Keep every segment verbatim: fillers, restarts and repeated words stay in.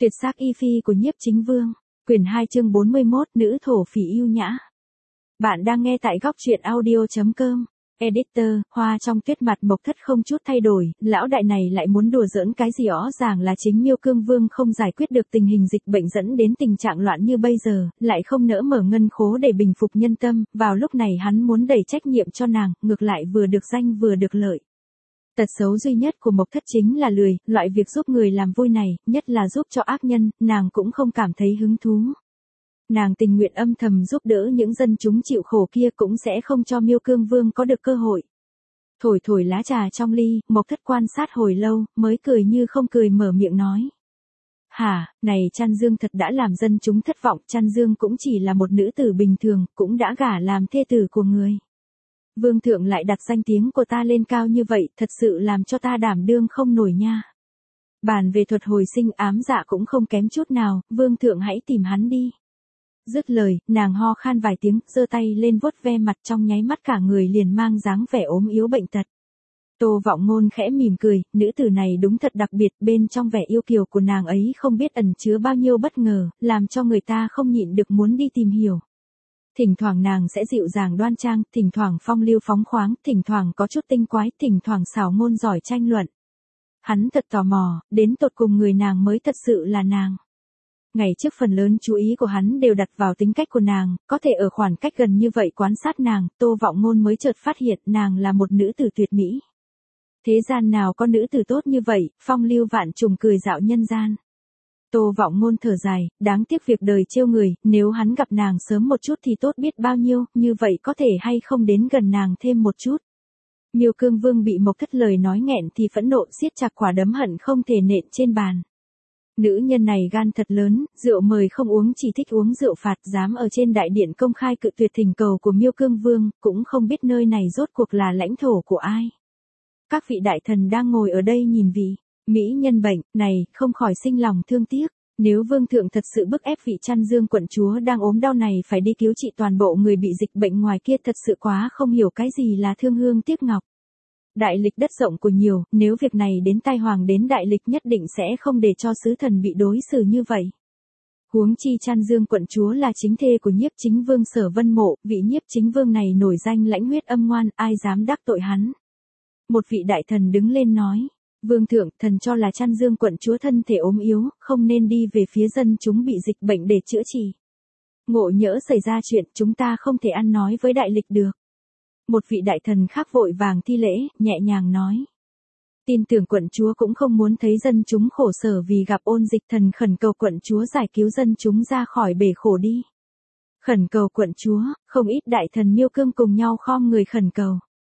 Tuyệt sắc y phi của Nhiếp Chính Vương, quyển hai chương bốn mươi mốt, nữ thổ phỉ yêu nhã. Bạn đang nghe tại góc truyện audio chấm com. Editor, hoa trong tuyết mặt Mộc Thất không chút thay đổi, lão đại này lại muốn đùa giỡn cái gì rõ ràng là chính Miêu Cương Vương không giải quyết được tình hình dịch bệnh dẫn đến tình trạng loạn như bây giờ, lại không nỡ mở ngân khố để bình phục nhân tâm, vào lúc này hắn muốn đẩy trách nhiệm cho nàng, ngược lại vừa được danh vừa được lợi. Tật xấu duy nhất của Mộc Thất chính là lười, loại việc giúp người làm vui này, nhất là giúp cho ác nhân, nàng cũng không cảm thấy hứng thú. Nàng tình nguyện âm thầm giúp đỡ những dân chúng chịu khổ kia cũng sẽ không cho Miêu Cương Vương có được cơ hội. Thổi thổi lá trà trong ly, Mộc Thất quan sát hồi lâu, mới cười như không cười mở miệng nói. Hả, này Trăn Dương thật đã làm dân chúng thất vọng, Trăn Dương cũng chỉ là một nữ tử bình thường, cũng đã gả làm thê tử của người. Vương thượng lại đặt danh tiếng của ta lên cao như vậy, thật sự làm cho ta đảm đương không nổi nha. Bàn về thuật hồi sinh ám dạ cũng không kém chút nào, vương thượng hãy tìm hắn đi. Dứt lời, nàng ho khan vài tiếng, giơ tay lên vuốt ve mặt, trong nháy mắt cả người liền mang dáng vẻ ốm yếu bệnh tật. Tô Vọng Ngôn khẽ mỉm cười, nữ tử này đúng thật đặc biệt, bên trong vẻ yêu kiều của nàng ấy không biết ẩn chứa bao nhiêu bất ngờ, làm cho người ta không nhịn được muốn đi tìm hiểu. Thỉnh thoảng nàng sẽ dịu dàng đoan trang, thỉnh thoảng phong lưu phóng khoáng, thỉnh thoảng có chút tinh quái, thỉnh thoảng xảo ngôn giỏi tranh luận. Hắn thật tò mò, đến tột cùng người nàng mới thật sự là nàng. Ngày trước phần lớn chú ý của hắn đều đặt vào tính cách của nàng, có thể ở khoảng cách gần như vậy quan sát nàng, Tô Vọng Ngôn mới chợt phát hiện nàng là một nữ tử tuyệt mỹ. Thế gian nào có nữ tử tốt như vậy, phong lưu vạn trùng cười dạo nhân gian. Tô Vọng Ngôn thở dài, đáng tiếc việc đời trêu người, nếu hắn gặp nàng sớm một chút thì tốt biết bao nhiêu, như vậy có thể hay không đến gần nàng thêm một chút. Miêu Cương Vương bị Mộc Thất lời nói nghẹn thì phẫn nộ siết chặt quả đấm hận không thể nện trên bàn. Nữ nhân này gan thật lớn, rượu mời không uống chỉ thích uống rượu phạt, dám ở trên đại điện công khai cự tuyệt thỉnh cầu của Miêu Cương Vương, cũng không biết nơi này rốt cuộc là lãnh thổ của ai. Các vị đại thần đang ngồi ở đây nhìn vị mỹ nhân bệnh này, không khỏi sinh lòng thương tiếc. Nếu vương thượng thật sự bức ép vị Trăn Dương quận chúa đang ốm đau này phải đi cứu trị toàn bộ người bị dịch bệnh ngoài kia, thật sự quá không hiểu cái gì là thương hương tiếc ngọc. Đại lịch đất rộng của nhiều, nếu việc này đến tai hoàng đến đại lịch nhất định sẽ không để cho sứ thần bị đối xử như vậy. Huống chi Trăn Dương quận chúa là chính thê của Nhiếp Chính Vương Sở Vân Mộ, vị Nhiếp Chính Vương này nổi danh lãnh huyết âm ngoan, ai dám đắc tội hắn. Một vị đại thần đứng lên nói. Vương thượng, thần cho là Trăn Dương quận chúa thân thể ốm yếu, không nên đi về phía dân chúng bị dịch bệnh để chữa trị. Ngộ nhỡ xảy ra chuyện, chúng ta không thể ăn nói với đại lịch được. Một vị đại thần khác vội vàng thi lễ, nhẹ nhàng nói. Tin tưởng quận chúa cũng không muốn thấy dân chúng khổ sở vì gặp ôn dịch, thần khẩn cầu quận chúa giải cứu dân chúng ra khỏi bể khổ đi. Khẩn cầu quận chúa, không ít đại thần Miêu Cương cùng nhau khom người khẩn cầu.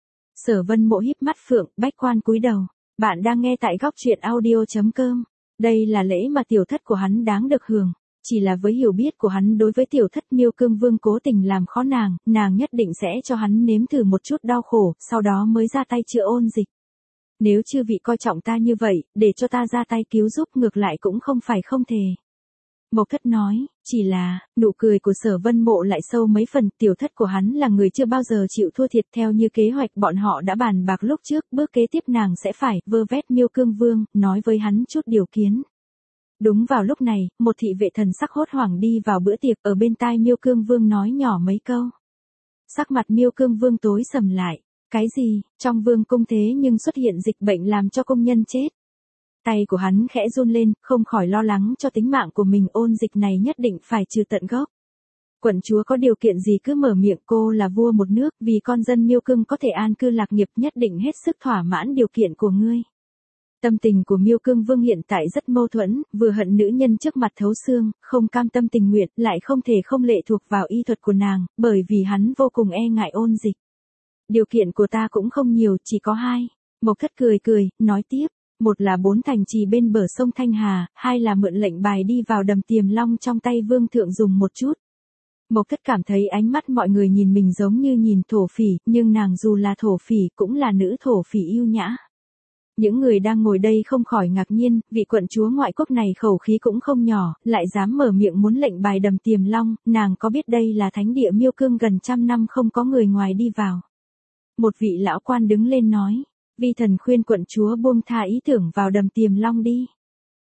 Sở Vân Mộ híp mắt phượng, bách quan cúi đầu. Bạn đang nghe tại góc truyện audio chấm com. Đây là lễ mà tiểu thất của hắn đáng được hưởng. Chỉ là với hiểu biết của hắn đối với tiểu thất, Miêu Cương Vương cố tình làm khó nàng, nàng nhất định sẽ cho hắn nếm thử một chút đau khổ, sau đó mới ra tay chữa ôn dịch. Nếu chư vị coi trọng ta như vậy, để cho ta ra tay cứu giúp ngược lại cũng không phải không thể. Mộc Thất nói, chỉ là, nụ cười của Sở Vân Mộ lại sâu mấy phần, tiểu thất của hắn là người chưa bao giờ chịu thua thiệt, theo như kế hoạch bọn họ đã bàn bạc lúc trước, bước kế tiếp nàng sẽ phải vơ vét Miêu Cương Vương, nói với hắn chút điều kiến. Đúng vào lúc này, một thị vệ thần sắc hốt hoảng đi vào bữa tiệc, ở bên tai Miêu Cương Vương nói nhỏ mấy câu. Sắc mặt Miêu Cương Vương tối sầm lại, cái gì, trong vương cung thế nhưng xuất hiện dịch bệnh làm cho công nhân chết. Tay của hắn khẽ run lên, không khỏi lo lắng cho tính mạng của mình, ôn dịch này nhất định phải trừ tận gốc. Quận chúa có điều kiện gì cứ mở miệng, cô là vua một nước, vì con dân Miêu Cương có thể an cư lạc nghiệp nhất định hết sức thỏa mãn điều kiện của ngươi. Tâm tình của Miêu Cương Vương hiện tại rất mâu thuẫn, vừa hận nữ nhân trước mặt thấu xương, không cam tâm tình nguyện, lại không thể không lệ thuộc vào y thuật của nàng, bởi vì hắn vô cùng e ngại ôn dịch. Điều kiện của ta cũng không nhiều, chỉ có hai. Mộc Thất cười cười, nói tiếp. Một là bốn thành trì bên bờ sông Thanh Hà, hai là mượn lệnh bài đi vào đầm Tiềm Long trong tay vương thượng dùng một chút. Mộc Thất cảm thấy ánh mắt mọi người nhìn mình giống như nhìn thổ phỉ, nhưng nàng dù là thổ phỉ cũng là nữ thổ phỉ yêu nhã. Những người đang ngồi đây không khỏi ngạc nhiên, vị quận chúa ngoại quốc này khẩu khí cũng không nhỏ, lại dám mở miệng muốn lệnh bài đầm Tiềm Long, nàng có biết đây là thánh địa Miêu Cương gần trăm năm không có người ngoài đi vào. Một vị lão quan đứng lên nói. Vi thần khuyên quận chúa buông tha ý tưởng vào đầm Tiềm Long đi.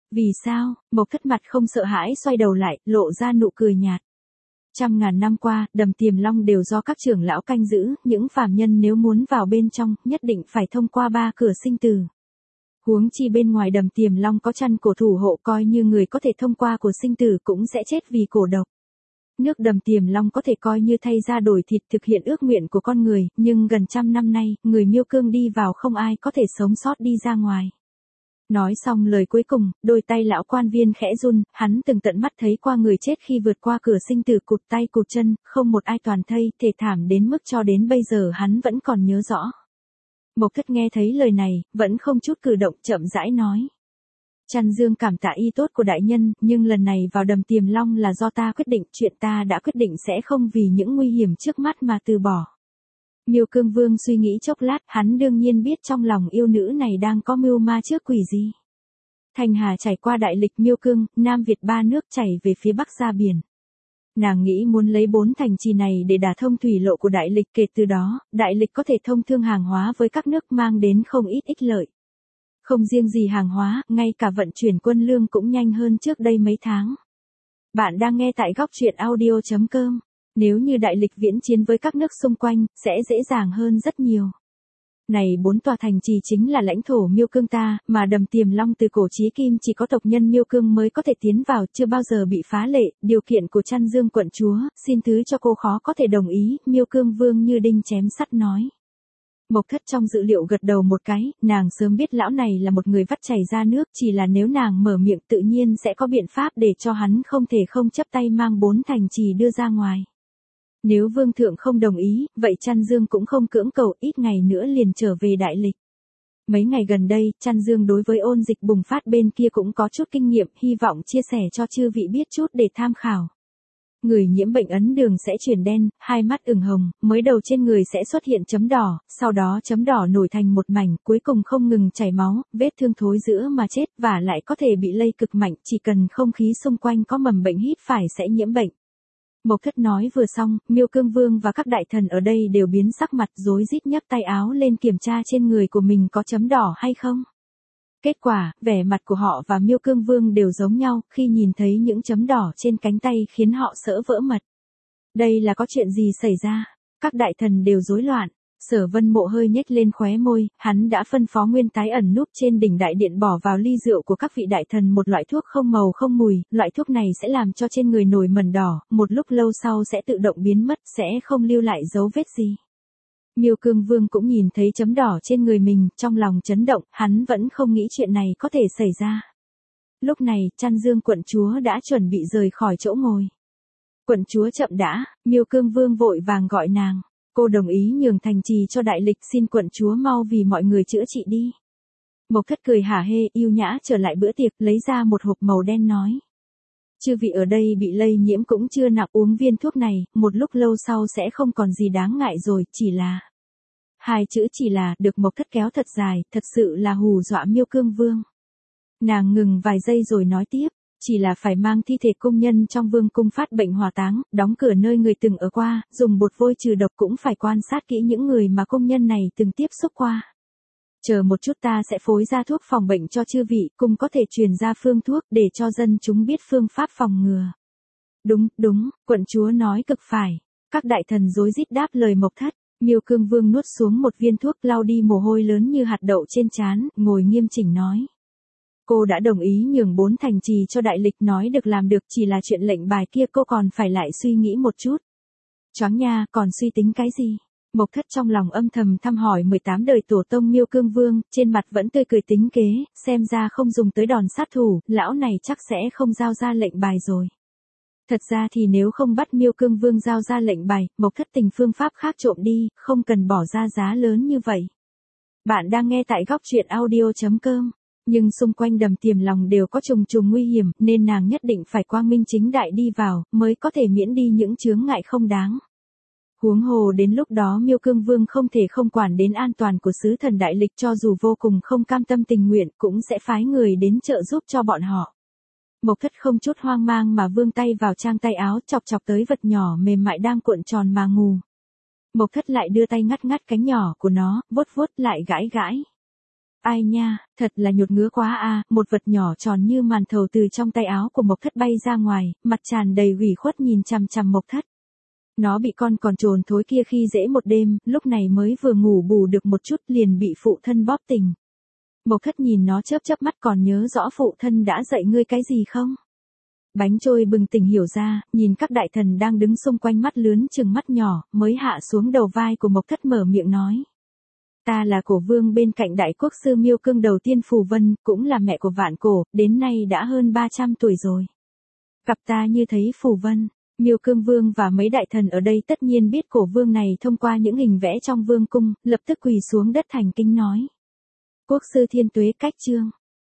Vì sao? Mộc Thất mặt không sợ hãi xoay đầu lại, lộ ra nụ cười nhạt. Trăm ngàn năm qua, Đầm Tiềm Long đều do các trưởng lão canh giữ, những phàm nhân nếu muốn vào bên trong, nhất định phải thông qua ba cửa sinh tử. Huống chi bên ngoài Đầm Tiềm Long có chăn cổ thủ hộ, coi như người có thể thông qua của sinh tử cũng sẽ chết vì cổ độc. Nước Đầm Tiềm Long có thể coi như thay ra đổi thịt thực hiện ước nguyện của con người, nhưng gần trăm năm nay, người Miêu Cương đi vào không ai có thể sống sót đi ra ngoài. Nói xong lời cuối cùng, đôi tay lão quan viên khẽ run, hắn từng tận mắt thấy qua người chết khi vượt qua cửa sinh tử cụt tay cụt chân, không một ai toàn thây, thê thảm đến mức cho đến bây giờ hắn vẫn còn nhớ rõ. Mộc Thất nghe thấy lời này, vẫn không chút cử động, chậm rãi nói. Trăn Dương cảm tạ ý tốt của đại nhân, nhưng lần này vào Đầm Tiềm Long là do ta quyết định, chuyện ta đã quyết định sẽ không vì những nguy hiểm trước mắt mà từ bỏ. Miêu Cương Vương suy nghĩ chốc lát, hắn đương nhiên biết trong lòng yêu nữ này đang có mưu ma trước quỷ gì. Thành Hà trải qua đại lịch Miêu Cương, Nam Việt ba nước chảy về phía bắc ra biển. Nàng nghĩ muốn lấy bốn thành trì này để đả thông thủy lộ của đại lịch, kể từ đó, đại lịch có thể thông thương hàng hóa với các nước mang đến không ít ích lợi. Không riêng gì hàng hóa, ngay cả vận chuyển quân lương cũng nhanh hơn trước đây mấy tháng. Bạn đang nghe tại góc truyện audio chấm com. Nếu như đại lịch viễn chiến với các nước xung quanh, sẽ dễ dàng hơn rất nhiều. Này bốn tòa thành trì chính là lãnh thổ Miêu Cương ta, mà Đầm Tiềm Long từ cổ chí kim chỉ có tộc nhân Miêu Cương mới có thể tiến vào, chưa bao giờ bị phá lệ, điều kiện của Trăn Dương quận chúa, xin thứ cho cô khó có thể đồng ý, Miêu Cương Vương như đinh chém sắt nói. Mộc Thất trong dự liệu gật đầu một cái, nàng sớm biết lão này là một người vắt chảy ra nước, chỉ là nếu nàng mở miệng tự nhiên sẽ có biện pháp để cho hắn không thể không chấp tay mang bốn thành trì đưa ra ngoài. Nếu vương thượng không đồng ý, vậy Trăn Dương cũng không cưỡng cầu, ít ngày nữa liền trở về đại lịch. Mấy ngày gần đây, Trăn Dương đối với ôn dịch bùng phát bên kia cũng có chút kinh nghiệm, hy vọng chia sẻ cho chư vị biết chút để tham khảo. Người nhiễm bệnh ấn đường sẽ chuyển đen, hai mắt ửng hồng, mới đầu trên người sẽ xuất hiện chấm đỏ, sau đó chấm đỏ nổi thành một mảnh, cuối cùng không ngừng chảy máu, vết thương thối rữa mà chết, và lại có thể bị lây cực mạnh, chỉ cần không khí xung quanh có mầm bệnh hít phải sẽ nhiễm bệnh. Mộc Thất nói vừa xong, Miêu Cương Vương và các đại thần ở đây đều biến sắc mặt, rối rít nhấc tay áo lên kiểm tra trên người của mình có chấm đỏ hay không. Kết quả, vẻ mặt của họ và Miêu Cương Vương đều giống nhau, khi nhìn thấy những chấm đỏ trên cánh tay khiến họ sợ vỡ mật. Đây là có chuyện gì xảy ra? Các đại thần đều rối loạn. Sở Vân Mộ hơi nhếch lên khóe môi, hắn đã phân phó Nguyên Tái ẩn núp trên đỉnh đại điện bỏ vào ly rượu của các vị đại thần một loại thuốc không màu không mùi, loại thuốc này sẽ làm cho trên người nổi mẩn đỏ, một lúc lâu sau sẽ tự động biến mất, sẽ không lưu lại dấu vết gì. Miêu Cương Vương cũng nhìn thấy chấm đỏ trên người mình, trong lòng chấn động, hắn vẫn không nghĩ chuyện này có thể xảy ra. Lúc này, Trăn Dương quận chúa đã chuẩn bị rời khỏi chỗ ngồi. Quận chúa chậm đã, Miêu Cương Vương vội vàng gọi nàng. Cô đồng ý nhường thành trì cho đại lịch, xin quận chúa mau vì mọi người chữa trị đi. Mộc Thất cười hả hê, yêu nhã trở lại bữa tiệc, lấy ra một hộp màu đen nói. Chư vị ở đây bị lây nhiễm cũng chưa nặng, uống viên thuốc này, một lúc lâu sau sẽ không còn gì đáng ngại rồi, chỉ là... Hai chữ chỉ là, được Mộc Thất kéo thật dài, thật sự là hù dọa Miêu Cương Vương. Nàng ngừng vài giây rồi nói tiếp. Chỉ là phải mang thi thể công nhân trong vương cung phát bệnh hỏa táng, đóng cửa nơi người từng ở qua, dùng bột vôi trừ độc, cũng phải quan sát kỹ những người mà công nhân này từng tiếp xúc qua. Chờ một chút, ta sẽ phối ra thuốc phòng bệnh cho chư vị, cùng có thể truyền ra phương thuốc để cho dân chúng biết phương pháp phòng ngừa. Đúng, đúng, quận chúa nói cực phải. Các đại thần rối rít đáp lời Mộc Thất. Miêu Cương Vương nuốt xuống một viên thuốc, lau đi mồ hôi lớn như hạt đậu trên trán, ngồi nghiêm chỉnh nói. Cô đã đồng ý nhường bốn thành trì cho đại lịch, nói được làm được, chỉ là chuyện lệnh bài kia cô còn phải lại suy nghĩ một chút. Choáng nha, còn suy tính cái gì? Mộc Thất trong lòng âm thầm thăm hỏi mười tám đời tổ tông Miêu Cương Vương, trên mặt vẫn tươi cười tính kế, xem ra không dùng tới đòn sát thủ, lão này chắc sẽ không giao ra lệnh bài rồi. Thật ra thì nếu không bắt Miêu Cương Vương giao ra lệnh bài, Mộc Thất tìm phương pháp khác trộm đi, không cần bỏ ra giá lớn như vậy. Bạn đang nghe tại góc truyện audio chấm com. Nhưng xung quanh Đầm Tiềm Long đều có trùng trùng nguy hiểm, nên nàng nhất định phải quang minh chính đại đi vào, mới có thể miễn đi những chướng ngại không đáng. Huống hồ đến lúc đó Miêu Cương Vương không thể không quản đến an toàn của sứ thần đại lịch, cho dù vô cùng không cam tâm tình nguyện, cũng sẽ phái người đến trợ giúp cho bọn họ. Mộc Thất không chút hoang mang mà vươn tay vào trang tay áo, chọc chọc tới vật nhỏ mềm mại đang cuộn tròn mà ngủ. Mộc Thất lại đưa tay ngắt ngắt cánh nhỏ của nó, vuốt vuốt lại gãi gãi. Ai nha, thật là nhột ngứa quá a, một vật nhỏ tròn như màn thầu từ trong tay áo của Mộc Thất bay ra ngoài, mặt tràn đầy ủy khuất nhìn chằm chằm Mộc Thất. Nó bị con còn trồn thối kia khi dễ một đêm, lúc này mới vừa ngủ bù được một chút liền bị phụ thân bóp tỉnh. Mộc Thất nhìn nó chớp chớp mắt, còn nhớ rõ phụ thân đã dạy ngươi cái gì không? Bánh trôi bừng tỉnh hiểu ra, nhìn các đại thần đang đứng xung quanh mắt lướn chừng mắt nhỏ, mới hạ xuống đầu vai của Mộc Thất mở miệng nói. Ta là cổ vương bên cạnh đại quốc sư Miêu Cương đầu tiên Phù Vân, cũng là mẹ của vạn cổ, đến nay đã hơn ba trăm tuổi rồi. Gặp ta như thấy Phù Vân, Miêu Cương vương và mấy đại thần ở đây tất nhiên biết cổ vương này thông qua những hình vẽ trong vương cung, lập tức quỳ xuống đất thành kính nói. Quốc sư thiên tuế cách trương.